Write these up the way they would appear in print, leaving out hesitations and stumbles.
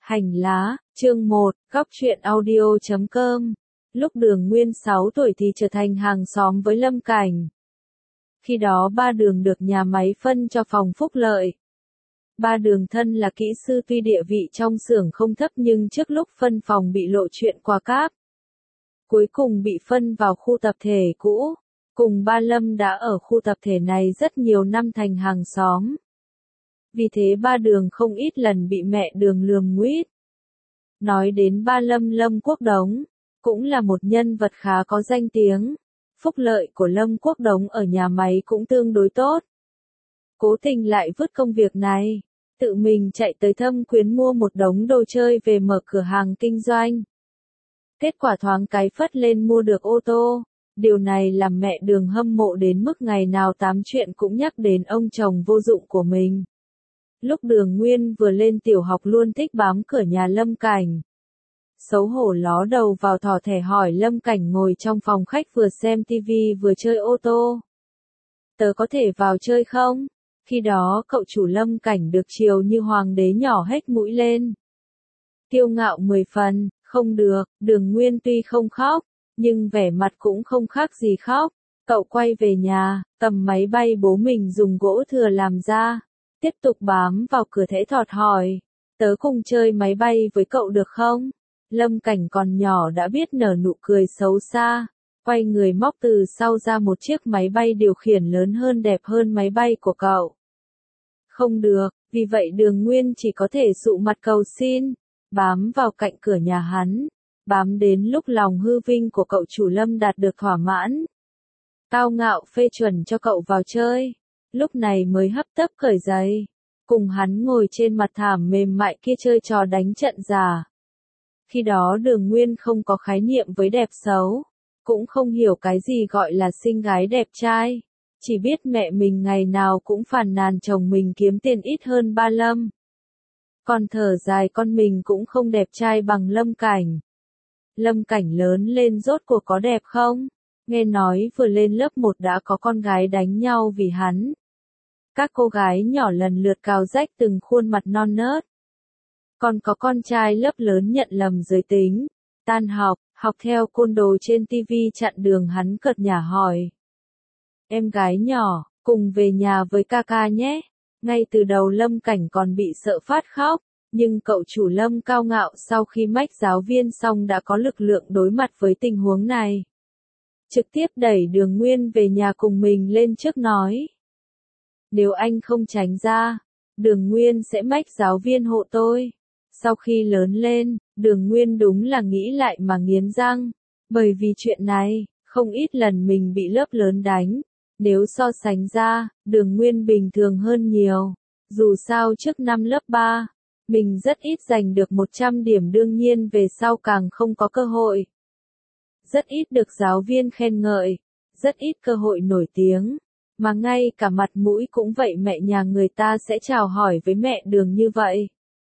Hành lá, chương 1, góc truyện audio.com. Lúc Đường Nguyên 6 tuổi thì trở thành hàng xóm với Lâm Cảnh. Khi đó Ba Đường được nhà máy phân cho phòng phúc lợi. Ba Đường thân là kỹ sư tuy địa vị trong xưởng không thấp nhưng trước lúc phân phòng bị lộ chuyện qua cáp. Cuối cùng bị phân vào khu tập thể cũ. Cùng Ba Lâm đã ở khu tập thể này rất nhiều năm thành hàng xóm. Vì thế Ba Đường không ít lần bị mẹ Đường lườm nguýt. Nói đến Ba Lâm, Lâm Quốc Đống, cũng là một nhân vật khá có danh tiếng. Phúc lợi của Lâm Quốc Đống ở nhà máy cũng tương đối tốt. Cố Tình lại vứt công việc này, tự mình chạy tới Thâm Quyến mua một đống đồ chơi về mở cửa hàng kinh doanh. Kết quả thoáng cái phất lên mua được ô tô. Điều này làm mẹ Đường hâm mộ đến mức ngày nào tám chuyện cũng nhắc đến ông chồng vô dụng của mình. Lúc Đường Nguyên vừa lên tiểu học luôn thích bám cửa nhà Lâm Cảnh. Xấu hổ ló đầu vào thò thẻ hỏi Lâm Cảnh ngồi trong phòng khách vừa xem tivi vừa chơi ô tô. Tớ có thể vào chơi không? Khi đó cậu chủ Lâm Cảnh được chiều như hoàng đế nhỏ hết mũi lên. Kiêu ngạo 10 phần, không được, Đường Nguyên tuy không khóc, nhưng vẻ mặt cũng không khác gì khóc. Cậu quay về nhà, cầm máy bay bố mình dùng gỗ thừa làm ra. Tiếp tục bám vào cửa thẽ thọt hỏi, tớ cùng chơi máy bay với cậu được không? Lâm Cảnh còn nhỏ đã biết nở nụ cười xấu xa, quay người móc từ sau ra một chiếc máy bay điều khiển lớn hơn đẹp hơn máy bay của cậu. Không được, vì vậy Đường Nguyên chỉ có thể sụ mặt cầu xin, bám vào cạnh cửa nhà hắn, bám đến lúc lòng hư vinh của cậu chủ Lâm đạt được thỏa mãn. Cao ngạo phê chuẩn cho cậu vào chơi. Lúc này mới hấp tấp cởi giày, cùng hắn ngồi trên mặt thảm mềm mại kia chơi trò đánh trận giả. Khi đó Đường Nguyên không có khái niệm với đẹp xấu, cũng không hiểu cái gì gọi là xinh gái đẹp trai, chỉ biết mẹ mình ngày nào cũng phàn nàn chồng mình kiếm tiền ít hơn Ba Lâm. Còn thở dài con mình cũng không đẹp trai bằng Lâm Cảnh. Lâm Cảnh lớn lên rốt cuộc có đẹp không? Nghe nói vừa lên lớp 1 đã có con gái đánh nhau vì hắn. Các cô gái nhỏ lần lượt cào rách từng khuôn mặt non nớt. Còn có con trai lớp lớn nhận lầm giới tính. Tan học, học theo côn đồ trên tivi chặn đường hắn cợt nhả hỏi. Em gái nhỏ, cùng về nhà với ca ca nhé. Ngay từ đầu Lâm Cảnh còn bị sợ phát khóc, nhưng cậu chủ Lâm cao ngạo sau khi mách giáo viên xong đã có lực lượng đối mặt với tình huống này. Trực tiếp đẩy Đường Nguyên về nhà cùng mình lên trước nói. Nếu anh không tránh ra, Đường Nguyên sẽ mách giáo viên hộ tôi. Sau khi lớn lên, Đường Nguyên đúng là nghĩ lại mà nghiến răng. Bởi vì chuyện này, không ít lần mình bị lớp lớn đánh. Nếu so sánh ra, Đường Nguyên bình thường hơn nhiều. Dù sao trước năm lớp 3, mình rất ít giành được 100 điểm đương nhiên về sau càng không có cơ hội. Rất ít được giáo viên khen ngợi, rất ít cơ hội nổi tiếng. Mà ngay cả mặt mũi cũng vậy mẹ nhà người ta sẽ chào hỏi với mẹ Đường như vậy.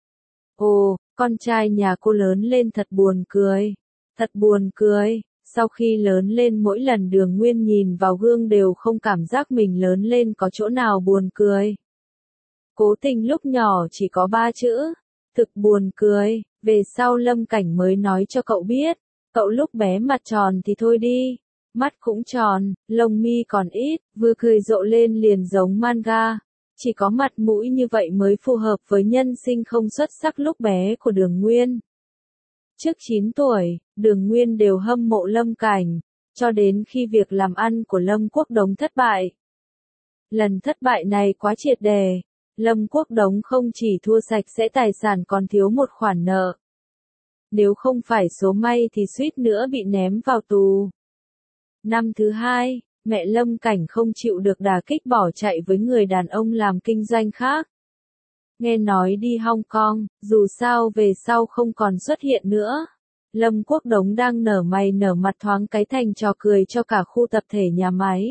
Ồ, con trai nhà cô lớn lên thật buồn cười. Thật buồn cười, sau khi lớn lên mỗi lần Đường Nguyên nhìn vào gương đều không cảm giác mình lớn lên có chỗ nào buồn cười. Cố Tình lúc nhỏ chỉ có 3 chữ, thực buồn cười, về sau Lâm Cảnh mới nói cho cậu biết, cậu lúc bé mặt tròn thì thôi đi. Mắt cũng tròn, lông mi còn ít, vừa cười rộ lên liền giống manga. Chỉ có mặt mũi như vậy mới phù hợp với nhân sinh không xuất sắc lúc bé của Đường Nguyên. Trước 9 tuổi, Đường Nguyên đều hâm mộ Lâm Cảnh, cho đến khi việc làm ăn của Lâm Quốc Đống thất bại. Lần thất bại này quá triệt đề, Lâm Quốc Đống không chỉ thua sạch sẽ tài sản còn thiếu một khoản nợ. Nếu không phải số may thì suýt nữa bị ném vào tù. Năm thứ 2, mẹ Lâm Cảnh không chịu được đả kích bỏ chạy với người đàn ông làm kinh doanh khác. Nghe nói đi Hong Kong, dù sao về sau không còn xuất hiện nữa. Lâm Quốc Đống đang nở mày nở mặt thoáng cái thành trò cười cho cả khu tập thể nhà máy.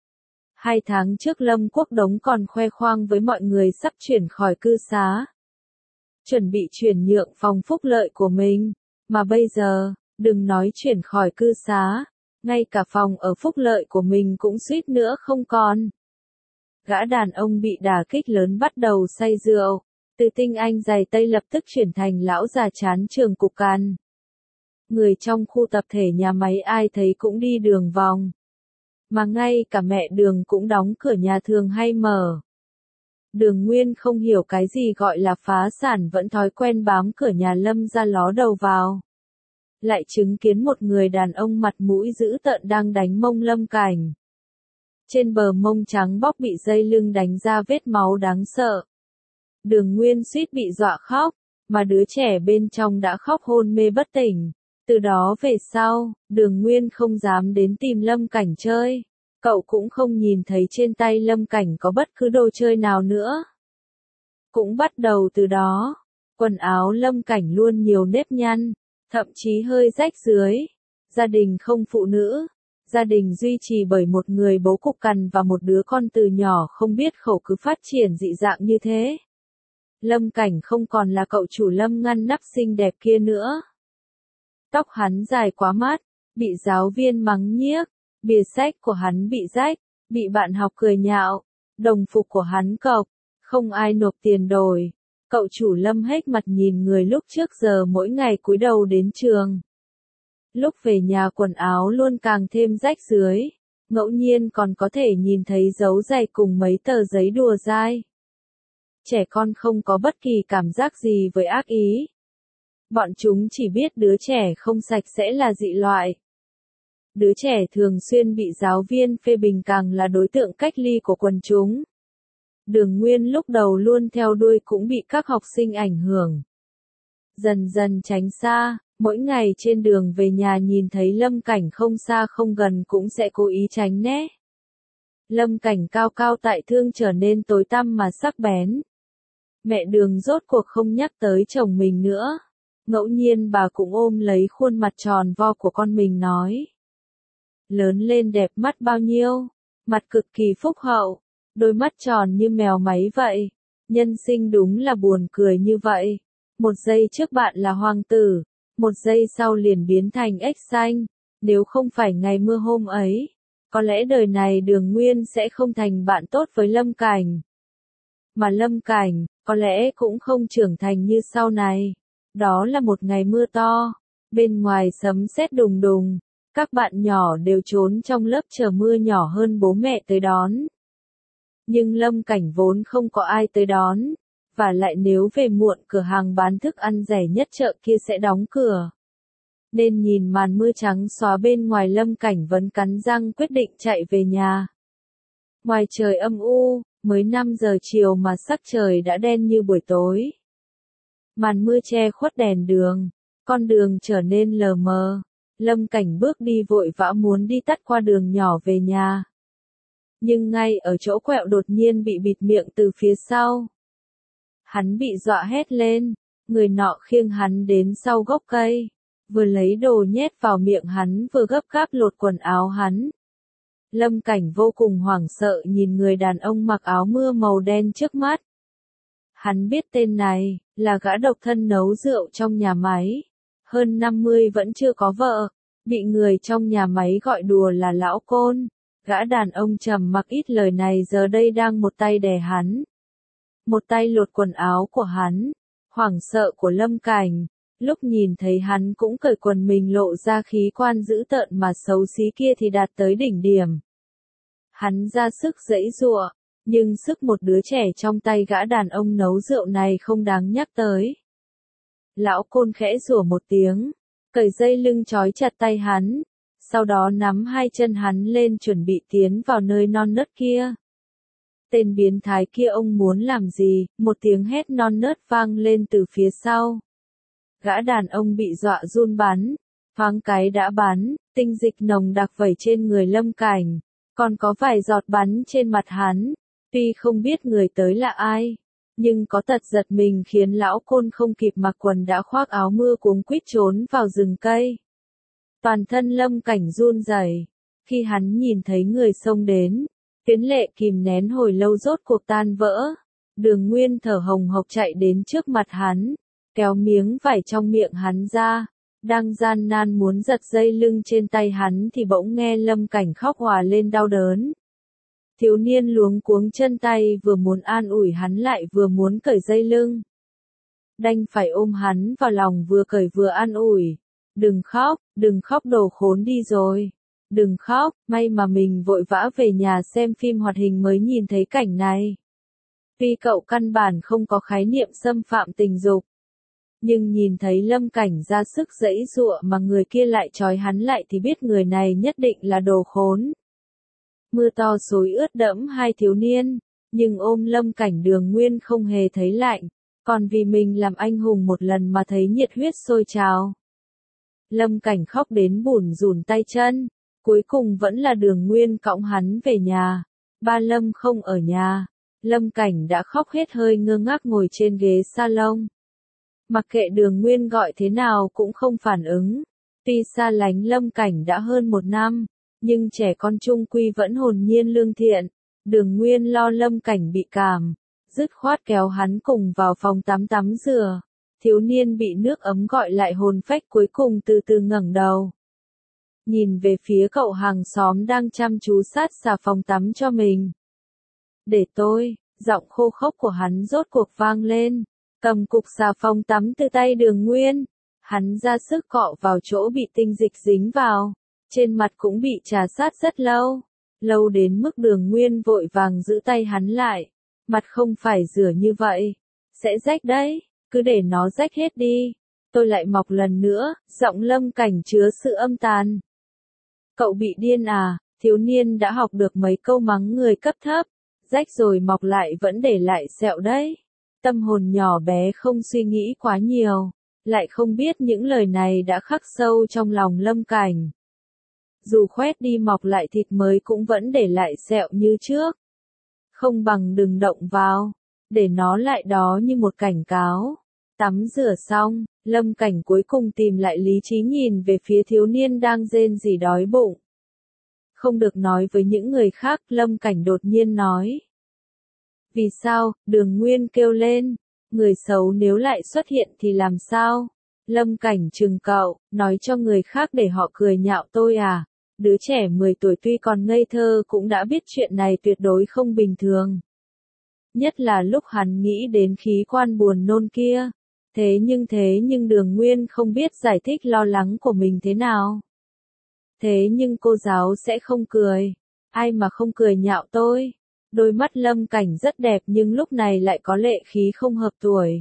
2 tháng trước Lâm Quốc Đống còn khoe khoang với mọi người sắp chuyển khỏi cư xá. Chuẩn bị chuyển nhượng phòng phúc lợi của mình, mà bây giờ, đừng nói chuyển khỏi cư xá. Ngay cả phòng ở phúc lợi của mình cũng suýt nữa không còn. Gã đàn ông bị đả kích lớn bắt đầu say rượu, Từ tinh anh giày tây lập tức chuyển thành lão già chán trường cục cằn. Người trong khu tập thể nhà máy ai thấy cũng đi đường vòng. Mà ngay cả mẹ Đường cũng đóng cửa nhà thường hay mở. Đường Nguyên không hiểu cái gì gọi là phá sản vẫn thói quen bám cửa nhà Lâm ra ló đầu vào. Lại chứng kiến một người đàn ông mặt mũi dữ tợn đang đánh mông Lâm Cảnh. Trên bờ mông trắng bóc bị dây lưng đánh ra vết máu đáng sợ. Đường Nguyên suýt bị dọa khóc, mà đứa trẻ bên trong đã khóc hôn mê bất tỉnh. Từ đó về sau, Đường Nguyên không dám đến tìm Lâm Cảnh chơi. Cậu cũng không nhìn thấy trên tay Lâm Cảnh có bất cứ đồ chơi nào nữa. Cũng bắt đầu từ đó, quần áo Lâm Cảnh luôn nhiều nếp nhăn, thậm chí hơi rách dưới. Gia đình không phụ nữ, gia đình duy trì bởi một người bố cục cằn và một đứa con từ nhỏ không biết khẩu cứ phát triển dị dạng như thế. Lâm Cảnh không còn là cậu chủ Lâm ngăn nắp xinh đẹp kia nữa. Tóc hắn dài quá mắt, bị giáo viên mắng nhiếc, bìa sách của hắn bị rách, bị bạn học cười nhạo, đồng phục của hắn cộc, không ai nộp tiền đổi. Cậu chủ Lâm hết mặt nhìn người lúc trước giờ mỗi ngày cúi đầu đến trường. Lúc về nhà quần áo luôn càng thêm rách rưới, ngẫu nhiên còn có thể nhìn thấy dấu giày cùng mấy tờ giấy đùa dai. Trẻ con không có bất kỳ cảm giác gì với ác ý. Bọn chúng chỉ biết đứa trẻ không sạch sẽ là dị loại. Đứa trẻ thường xuyên bị giáo viên phê bình càng là đối tượng cách ly của quần chúng. Đường Nguyên lúc đầu luôn theo đuôi cũng bị các học sinh ảnh hưởng. Dần dần tránh xa, mỗi ngày trên đường về nhà nhìn thấy Lâm Cảnh không xa không gần cũng sẽ cố ý tránh né. Lâm Cảnh cao cao tại thương trở nên tối tăm mà sắc bén. Mẹ Đường rốt cuộc không nhắc tới chồng mình nữa. Ngẫu nhiên bà cũng ôm lấy khuôn mặt tròn vo của con mình nói. Lớn lên đẹp mắt bao nhiêu, mặt cực kỳ phúc hậu, đôi mắt tròn như mèo máy vậy. Nhân sinh đúng là buồn cười như vậy. Một giây trước bạn là hoàng tử, một giây sau liền biến thành ếch xanh. Nếu không phải ngày mưa hôm ấy, có lẽ đời này Đường Nguyên sẽ không thành bạn tốt với Lâm Cảnh. Mà Lâm Cảnh, có lẽ cũng không trưởng thành như sau này. Đó là một ngày mưa to, bên ngoài sấm sét đùng đùng, các bạn nhỏ đều trốn trong lớp chờ mưa nhỏ hơn bố mẹ tới đón. Nhưng Lâm Cảnh vốn không có ai tới đón, và lại nếu về muộn cửa hàng bán thức ăn rẻ nhất chợ kia sẽ đóng cửa. Nên nhìn màn mưa trắng xóa bên ngoài Lâm Cảnh vẫn cắn răng quyết định chạy về nhà. Ngoài trời âm u, mới 5 giờ chiều mà sắc trời đã đen như buổi tối. Màn mưa che khuất đèn đường, con đường trở nên lờ mờ. Lâm Cảnh bước đi vội vã muốn đi tắt qua đường nhỏ về nhà. Nhưng ngay ở chỗ quẹo đột nhiên bị bịt miệng từ phía sau. Hắn bị dọa hét lên, người nọ khiêng hắn đến sau gốc cây, vừa lấy đồ nhét vào miệng hắn vừa gấp gáp lột quần áo hắn. Lâm Cảnh vô cùng hoảng sợ nhìn người đàn ông mặc áo mưa màu đen trước mắt. Hắn biết tên này, là gã độc thân nấu rượu trong nhà máy. Hơn 50 vẫn chưa có vợ, bị người trong nhà máy gọi đùa là lão côn. Gã đàn ông trầm mặc ít lời này giờ đây đang một tay đè hắn, một tay lột quần áo của hắn. Hoảng sợ của Lâm Cảnh, lúc nhìn thấy hắn cũng cởi quần mình lộ ra khí quan dữ tợn mà xấu xí kia thì đạt tới đỉnh điểm. Hắn ra sức giãy giụa, nhưng sức một đứa trẻ trong tay gã đàn ông nấu rượu này không đáng nhắc tới. Lão côn khẽ rủa một tiếng, cởi dây lưng trói chặt tay hắn, sau đó nắm hai chân hắn lên chuẩn bị tiến vào nơi non nớt kia. Tên biến thái kia ông muốn làm gì? Một tiếng hét non nớt vang lên từ phía sau. Gã đàn ông bị dọa run bắn, thoáng cái đã bắn, tinh dịch nồng đặc vẩy trên người Lâm Cảnh, còn có vài giọt bắn trên mặt hắn. Tuy không biết người tới là ai, nhưng có tật giật mình khiến lão côn không kịp mặc quần đã khoác áo mưa cuống quýt trốn vào rừng cây. Toàn thân Lâm Cảnh run rẩy, khi hắn nhìn thấy người xông đến, phiến lệ kìm nén hồi lâu rốt cuộc tan vỡ. Đường Nguyên thở hồng hộc chạy đến trước mặt hắn, kéo miếng vải trong miệng hắn ra, đang gian nan muốn giật dây lưng trên tay hắn thì bỗng nghe Lâm Cảnh khóc òa lên đau đớn. Thiếu niên luống cuống chân tay vừa muốn an ủi hắn lại vừa muốn cởi dây lưng. Đành phải ôm hắn vào lòng vừa cởi vừa an ủi. Đừng khóc đồ khốn đi rồi. Đừng khóc, may mà mình vội vã về nhà xem phim hoạt hình mới nhìn thấy cảnh này. Tuy cậu căn bản không có khái niệm xâm phạm tình dục, nhưng nhìn thấy Lâm Cảnh ra sức giãy giụa mà người kia lại trói hắn lại thì biết người này nhất định là đồ khốn. Mưa to xối ướt đẫm hai thiếu niên, nhưng ôm Lâm Cảnh Đường Nguyên không hề thấy lạnh, còn vì mình làm anh hùng một lần mà thấy nhiệt huyết sôi trào. Lâm Cảnh khóc đến bủn rủn tay chân, cuối cùng vẫn là Đường Nguyên cõng hắn về nhà. Ba Lâm không ở nhà, Lâm Cảnh đã khóc hết hơi ngơ ngác ngồi trên ghế salon. Mặc kệ Đường Nguyên gọi thế nào cũng không phản ứng. Tuy xa lánh Lâm Cảnh đã hơn 1 năm, nhưng trẻ con chung quy vẫn hồn nhiên lương thiện. Đường Nguyên lo Lâm Cảnh bị cảm, dứt khoát kéo hắn cùng vào phòng tắm rửa. Thiếu niên bị nước ấm gọi lại hồn phách cuối cùng từ từ ngẩng đầu. Nhìn về phía cậu hàng xóm đang chăm chú sát xà phòng tắm cho mình. Để tôi, giọng khô khốc của hắn rốt cuộc vang lên. Cầm cục xà phòng tắm từ tay Đường Nguyên. Hắn ra sức cọ vào chỗ bị tinh dịch dính vào. Trên mặt cũng bị trà sát rất lâu. Lâu đến mức Đường Nguyên vội vàng giữ tay hắn lại. Mặt không phải rửa như vậy. Sẽ rách đấy, cứ để nó rách hết đi. Tôi lại mọc lần nữa, giọng Lâm Cảnh chứa sự âm tàn. Cậu bị điên à, thiếu niên đã học được mấy câu mắng người cấp thấp. Rách rồi mọc lại vẫn để lại sẹo đấy. Tâm hồn nhỏ bé không suy nghĩ quá nhiều, lại không biết những lời này đã khắc sâu trong lòng Lâm Cảnh. Dù khoét đi mọc lại thịt mới cũng vẫn để lại sẹo như trước. Không bằng đừng động vào, để nó lại đó như một cảnh cáo. Tắm rửa xong, Lâm Cảnh cuối cùng tìm lại lý trí nhìn về phía thiếu niên đang rên rỉ đói bụng. Không được nói với những người khác, Lâm Cảnh đột nhiên nói. Vì sao? Đường Nguyên kêu lên. Người xấu nếu lại xuất hiện thì làm sao? Lâm Cảnh trừng cậu, nói cho người khác để họ cười nhạo tôi à? Đứa trẻ 10 tuổi tuy còn ngây thơ cũng đã biết chuyện này tuyệt đối không bình thường. Nhất là lúc hắn nghĩ đến khí quan buồn nôn kia. Thế nhưng Đường Nguyên không biết giải thích lo lắng của mình thế nào. Thế nhưng cô giáo sẽ không cười. Ai mà không cười nhạo tôi? Đôi mắt Lâm Cảnh rất đẹp nhưng lúc này lại có lệ khí không hợp tuổi.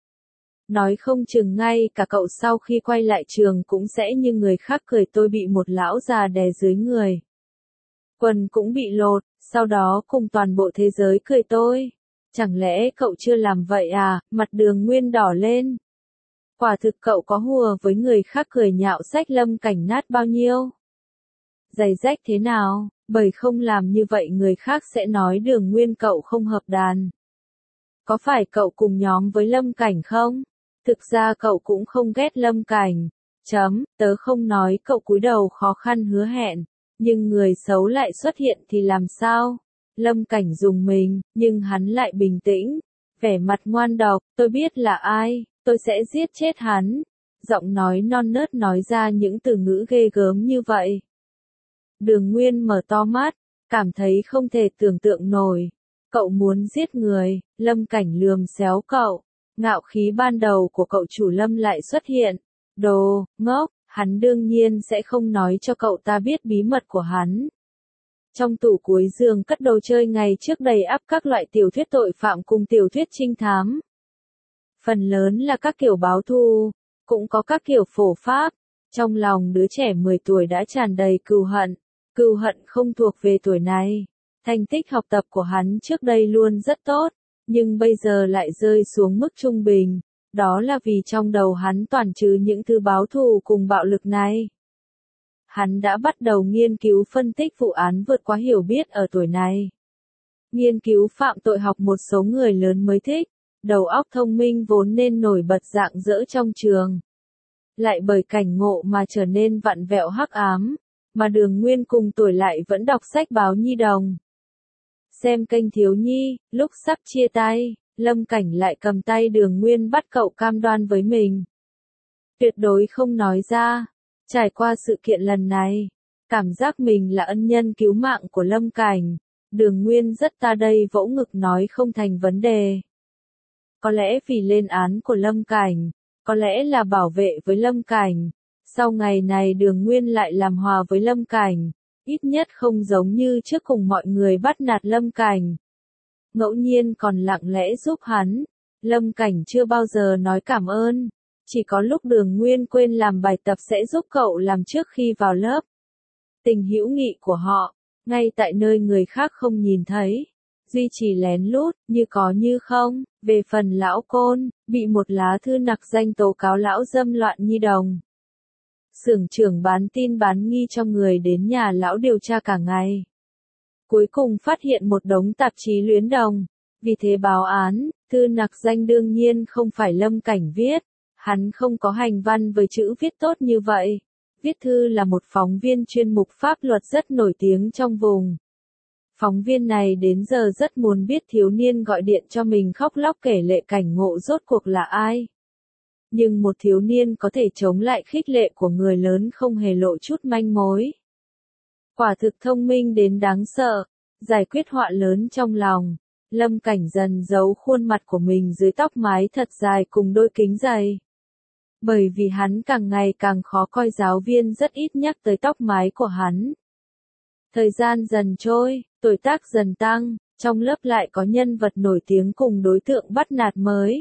Nói không chừng ngay cả cậu sau khi quay lại trường cũng sẽ như người khác cười tôi bị một lão già đè dưới người. Quần cũng bị lột, sau đó cùng toàn bộ thế giới cười tôi. Chẳng lẽ cậu chưa làm vậy à? Mặt Đường Nguyên đỏ lên. Quả thực cậu có hùa với người khác cười nhạo sách Lâm Cảnh nát bao nhiêu? Giày rách thế nào? Bởi không làm như vậy người khác sẽ nói Đường Nguyên cậu không hợp đàn. Có phải cậu cùng nhóm với Lâm Cảnh không? Thực ra cậu cũng không ghét Lâm Cảnh. Tớ không nói cậu cúi đầu khó khăn hứa hẹn. Nhưng người xấu lại xuất hiện thì làm sao? Lâm Cảnh rùng mình, nhưng hắn lại bình tĩnh. Vẻ mặt ngoan độc, tôi biết là ai, tôi sẽ giết chết hắn. Giọng nói non nớt nói ra những từ ngữ ghê gớm như vậy. Đường Nguyên mở to mắt, cảm thấy không thể tưởng tượng nổi. Cậu muốn giết người, Lâm Cảnh lườm xéo cậu. Ngạo khí ban đầu của cậu chủ Lâm lại xuất hiện. Đồ, ngốc, hắn đương nhiên sẽ không nói cho cậu ta biết bí mật của hắn. Trong tủ cuối giường cất đồ chơi ngày trước đầy ắp các loại tiểu thuyết tội phạm cùng tiểu thuyết trinh thám. Phần lớn là các kiểu báo thù, cũng có các kiểu phổ pháp. Trong lòng đứa trẻ 10 tuổi đã tràn đầy cừu hận. Cừu hận không thuộc về tuổi này. Thành tích học tập của hắn trước đây luôn rất tốt, nhưng bây giờ lại rơi xuống mức trung bình. Đó là vì trong đầu hắn toàn trừ những thứ báo thù cùng bạo lực này. Hắn đã bắt đầu nghiên cứu phân tích vụ án vượt quá hiểu biết ở tuổi này. Nghiên cứu phạm tội học một số người lớn mới thích, đầu óc thông minh vốn nên nổi bật rạng rỡ trong trường. Lại bởi cảnh ngộ mà trở nên vặn vẹo hắc ám, mà Đường Nguyên cùng tuổi lại vẫn đọc sách báo nhi đồng. Xem kênh thiếu nhi, lúc sắp chia tay, Lâm Cảnh lại cầm tay Đường Nguyên bắt cậu cam đoan với mình. Tuyệt đối không nói ra. Trải qua sự kiện lần này, cảm giác mình là ân nhân cứu mạng của Lâm Cảnh. Đường Nguyên rất ta đây vỗ ngực nói không thành vấn đề. Có lẽ vì lên án của Lâm Cảnh, có lẽ là bảo vệ với Lâm Cảnh. Sau ngày này Đường Nguyên lại làm hòa với Lâm Cảnh, ít nhất không giống như trước cùng mọi người bắt nạt Lâm Cảnh. Ngẫu nhiên còn lặng lẽ giúp hắn, Lâm Cảnh chưa bao giờ nói cảm ơn, chỉ có lúc Đường Nguyên quên làm bài tập sẽ giúp cậu làm trước khi vào lớp. Tình hữu nghị của họ, ngay tại nơi người khác không nhìn thấy, duy trì lén lút, như có như không. Về phần lão Côn, bị một lá thư nặc danh tố cáo lão dâm loạn nhi đồng. Xưởng trưởng bán tin bán nghi cho người đến nhà lão điều tra cả ngày. Cuối cùng phát hiện một đống tạp chí luyến đồng, vì thế báo án. Thư nặc danh đương nhiên không phải Lâm Cảnh viết, hắn không có hành văn với chữ viết tốt như vậy. Viết thư là một phóng viên chuyên mục pháp luật rất nổi tiếng trong vùng. Phóng viên này đến giờ rất muốn biết thiếu niên gọi điện cho mình khóc lóc kể lệ cảnh ngộ rốt cuộc là ai. Nhưng một thiếu niên có thể chống lại khích lệ của người lớn không hề lộ chút manh mối. Quả thực thông minh đến đáng sợ, giải quyết họa lớn trong lòng. Lâm Cảnh dần giấu khuôn mặt của mình dưới tóc mái thật dài cùng đôi kính dày. Bởi vì hắn càng ngày càng khó coi, giáo viên rất ít nhắc tới tóc mái của hắn. Thời gian dần trôi, tuổi tác dần tăng, trong lớp lại có nhân vật nổi tiếng cùng đối tượng bắt nạt mới.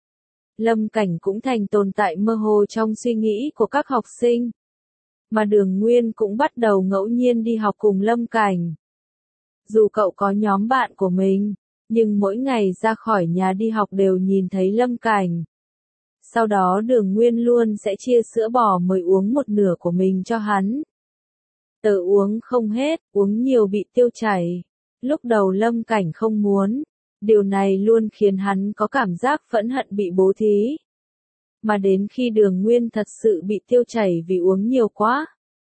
Lâm Cảnh cũng thành tồn tại mơ hồ trong suy nghĩ của các học sinh. Mà Đường Nguyên cũng bắt đầu ngẫu nhiên đi học cùng Lâm Cảnh. Dù cậu có nhóm bạn của mình, nhưng mỗi ngày ra khỏi nhà đi học đều nhìn thấy Lâm Cảnh. Sau đó Đường Nguyên luôn sẽ chia sữa bò mới uống một nửa của mình cho hắn. Tớ uống không hết, uống nhiều bị tiêu chảy. Lúc đầu Lâm Cảnh không muốn, điều này luôn khiến hắn có cảm giác phẫn hận bị bố thí. Mà đến khi Đường Nguyên thật sự bị tiêu chảy vì uống nhiều quá.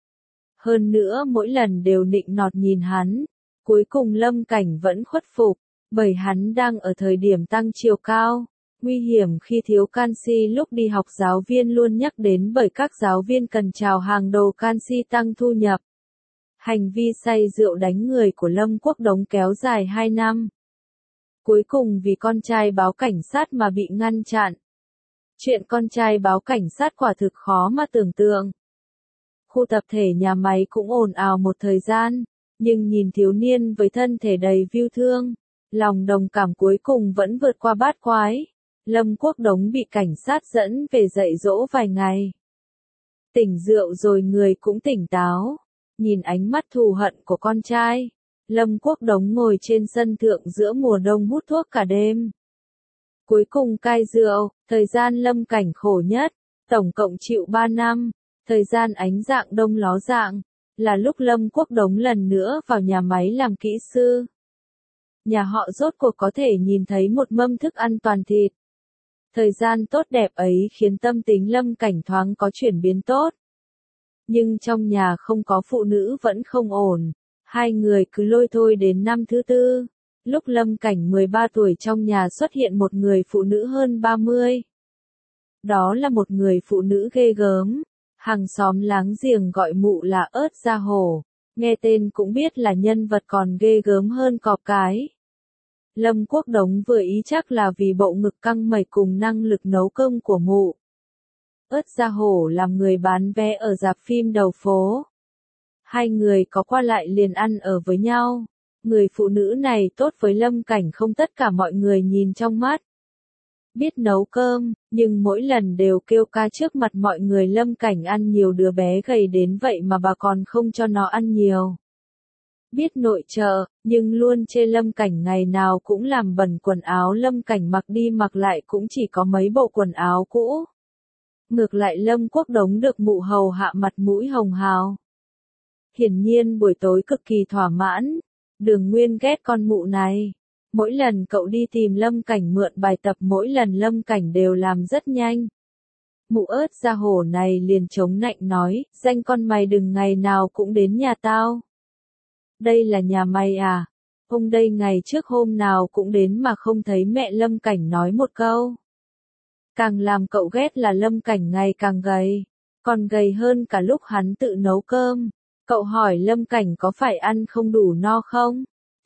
Hơn nữa mỗi lần đều nịnh nọt nhìn hắn, cuối cùng Lâm Cảnh vẫn khuất phục, bởi hắn đang ở thời điểm tăng chiều cao. Nguy hiểm khi thiếu canxi. Lúc đi học giáo viên luôn nhắc đến bởi các giáo viên cần chào hàng đồ canxi tăng thu nhập. Hành vi say rượu đánh người của Lâm Quốc Đống kéo dài 2 năm. Cuối cùng vì con trai báo cảnh sát mà bị ngăn chặn. Chuyện con trai báo cảnh sát quả thực khó mà tưởng tượng. Khu tập thể nhà máy cũng ồn ào một thời gian, nhưng nhìn thiếu niên với thân thể đầy viu thương, lòng đồng cảm cuối cùng vẫn vượt qua bát quái. Lâm Quốc Đống bị cảnh sát dẫn về dạy dỗ vài ngày. Tỉnh rượu rồi người cũng tỉnh táo. Nhìn ánh mắt thù hận của con trai, Lâm Quốc Đống ngồi trên sân thượng giữa mùa đông hút thuốc cả đêm. Cuối cùng cai rượu, thời gian Lâm Cảnh khổ nhất, tổng cộng chịu 3 năm, thời gian ánh dạng đông ló dạng, là lúc Lâm Quốc Đống lần nữa vào nhà máy làm kỹ sư. Nhà họ rốt cuộc có thể nhìn thấy một mâm thức ăn toàn thịt. Thời gian tốt đẹp ấy khiến tâm tính Lâm Cảnh thoáng có chuyển biến tốt. Nhưng trong nhà không có phụ nữ vẫn không ổn. Hai người cứ lôi thôi đến năm thứ 4. Lúc Lâm Cảnh 13 tuổi trong nhà xuất hiện một người phụ nữ hơn 30. Đó là một người phụ nữ ghê gớm. Hàng xóm láng giềng gọi mụ là Ớt Da Hổ. Nghe tên cũng biết là nhân vật còn ghê gớm hơn cọp cái. Lâm Quốc Đống vừa ý chắc là vì bộ ngực căng mẩy cùng năng lực nấu cơm của mụ. Ớt Da Hổ làm người bán vé ở rạp phim đầu phố. Hai người có qua lại liền ăn ở với nhau. Người phụ nữ này tốt với Lâm Cảnh không tất cả mọi người nhìn trong mắt. Biết nấu cơm, nhưng mỗi lần đều kêu ca trước mặt mọi người Lâm Cảnh ăn nhiều, đứa bé gầy đến vậy mà bà còn không cho nó ăn nhiều. Biết nội trợ, nhưng luôn chê Lâm Cảnh ngày nào cũng làm bẩn quần áo Lâm Cảnh mặc đi mặc lại cũng chỉ có mấy bộ quần áo cũ. Ngược lại Lâm Quốc Đống được mụ hầu hạ mặt mũi hồng hào. Hiển nhiên buổi tối cực kỳ thỏa mãn. Đường Nguyên ghét con mụ này. Mỗi lần cậu đi tìm Lâm Cảnh mượn bài tập mỗi lần Lâm Cảnh đều làm rất nhanh. Mụ Ớt Da Hổ này liền chống nạnh nói, danh con mày đừng ngày nào cũng đến nhà tao. Đây là nhà mày à? Ông đây ngày trước hôm nào cũng đến mà không thấy mẹ Lâm Cảnh nói một câu. Càng làm cậu ghét là Lâm Cảnh ngày càng gầy, còn gầy hơn cả lúc hắn tự nấu cơm. Cậu hỏi Lâm Cảnh có phải ăn không đủ no không?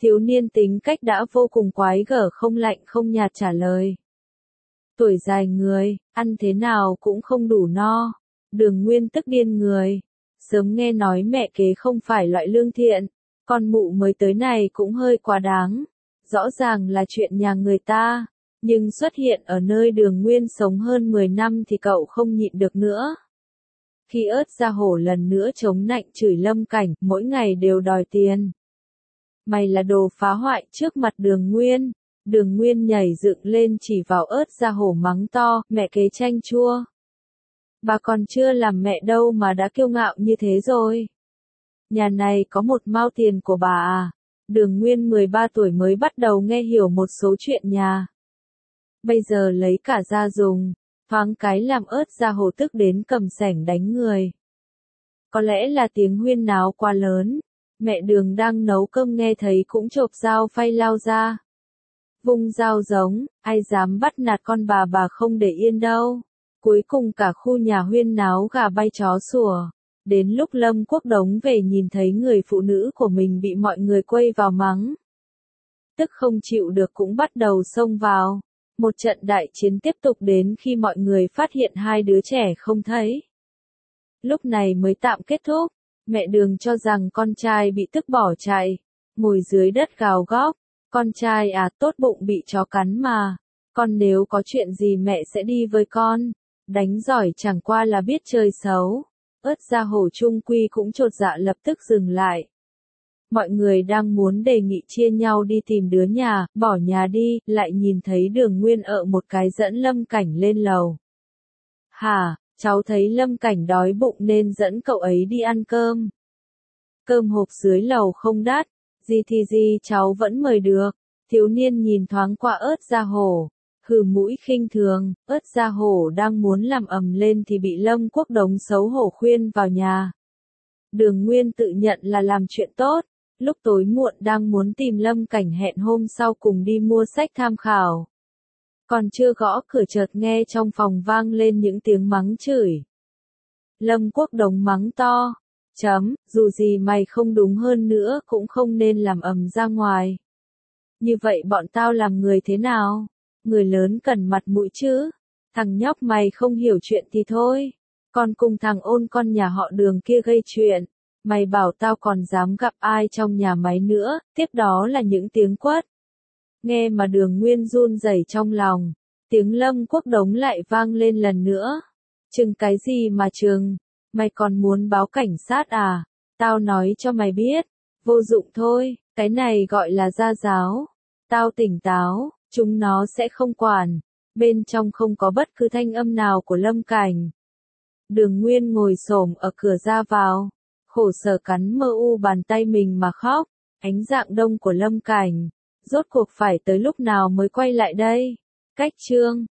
Thiếu niên tính cách đã vô cùng quái gở không lạnh không nhạt trả lời. Tuổi dài người, ăn thế nào cũng không đủ no. Đường Nguyên tức điên người. Sớm nghe nói mẹ kế không phải loại lương thiện, con mụ mới tới này cũng hơi quá đáng. Rõ ràng là chuyện nhà người ta, nhưng xuất hiện ở nơi Đường Nguyên sống hơn 10 năm thì cậu không nhịn được nữa. Khi ớt ra hổ lần nữa chống nạnh chửi Lâm Cảnh, mỗi ngày đều đòi tiền. Mày là đồ phá hoại trước mặt Đường Nguyên. Đường Nguyên nhảy dựng lên chỉ vào ớt ra hổ mắng to, mẹ kế chanh chua. Bà còn chưa làm mẹ đâu mà đã kiêu ngạo như thế rồi. Nhà này có một mao tiền của bà à? Đường Nguyên 13 tuổi mới bắt đầu nghe hiểu một số chuyện nhà. Bây giờ lấy cả ra dùng, thoáng cái làm ớt ra hổ tức đến cầm sẻng đánh người. Có lẽ là tiếng huyên náo quá lớn, mẹ Đường đang nấu cơm nghe thấy cũng chộp dao phay lao ra. Vung dao giống, ai dám bắt nạt con bà không để yên đâu. Cuối cùng cả khu nhà huyên náo gà bay chó sủa. Đến lúc Lâm Quốc Đống về nhìn thấy người phụ nữ của mình bị mọi người quây vào mắng. Tức không chịu được cũng bắt đầu xông vào. Một trận đại chiến tiếp tục đến khi mọi người phát hiện hai đứa trẻ không thấy. Lúc này mới tạm kết thúc. Mẹ Đường cho rằng con trai bị tức bỏ chạy. Ngồi dưới đất gào góp. Con trai à, tốt bụng bị chó cắn mà. Con nếu có chuyện gì mẹ sẽ đi với con. Đánh giỏi chẳng qua là biết chơi xấu. Ớt ra hổ trung quy cũng chột dạ lập tức dừng lại. Mọi người đang muốn đề nghị chia nhau đi tìm đứa nhà, bỏ nhà đi, lại nhìn thấy Đường Nguyên ở một cái dẫn Lâm Cảnh lên lầu. Hả, cháu thấy Lâm Cảnh đói bụng nên dẫn cậu ấy đi ăn cơm. Cơm hộp dưới lầu không đắt, gì thì gì cháu vẫn mời được. Thiếu niên nhìn thoáng qua ớt ra hổ. Hừ mũi khinh thường, ớt ra hổ đang muốn làm ầm lên thì bị Lâm Quốc Đống xấu hổ khuyên vào nhà. Đường Nguyên tự nhận là làm chuyện tốt, lúc tối muộn đang muốn tìm Lâm Cảnh hẹn hôm sau cùng đi mua sách tham khảo. Còn chưa gõ cửa chợt nghe trong phòng vang lên những tiếng mắng chửi. Lâm Quốc Đống mắng to, dù gì mày không đúng hơn nữa cũng không nên làm ầm ra ngoài. Như vậy bọn tao làm người thế nào? Người lớn cần mặt mũi chứ. Thằng nhóc mày không hiểu chuyện thì thôi. Còn cùng thằng ôn con nhà họ Đường kia gây chuyện. Mày bảo tao còn dám gặp ai trong nhà máy nữa, tiếp đó là những tiếng quát. Nghe mà Đường Nguyên run rẩy trong lòng. Tiếng Lâm Quốc Đống lại vang lên lần nữa. Chừng cái gì mà chừng? Mày còn muốn báo cảnh sát à? Tao nói cho mày biết. Vô dụng thôi, cái này gọi là gia giáo. Tao tỉnh táo. Chúng nó sẽ không quản. Bên trong không có bất cứ thanh âm nào của Lâm Cảnh. Đường Nguyên ngồi xổm ở cửa ra vào. Khổ sở cắn mơ u bàn tay mình mà khóc. Ánh dạng đông của Lâm Cảnh. Rốt cuộc phải tới lúc nào mới quay lại đây? Cách chương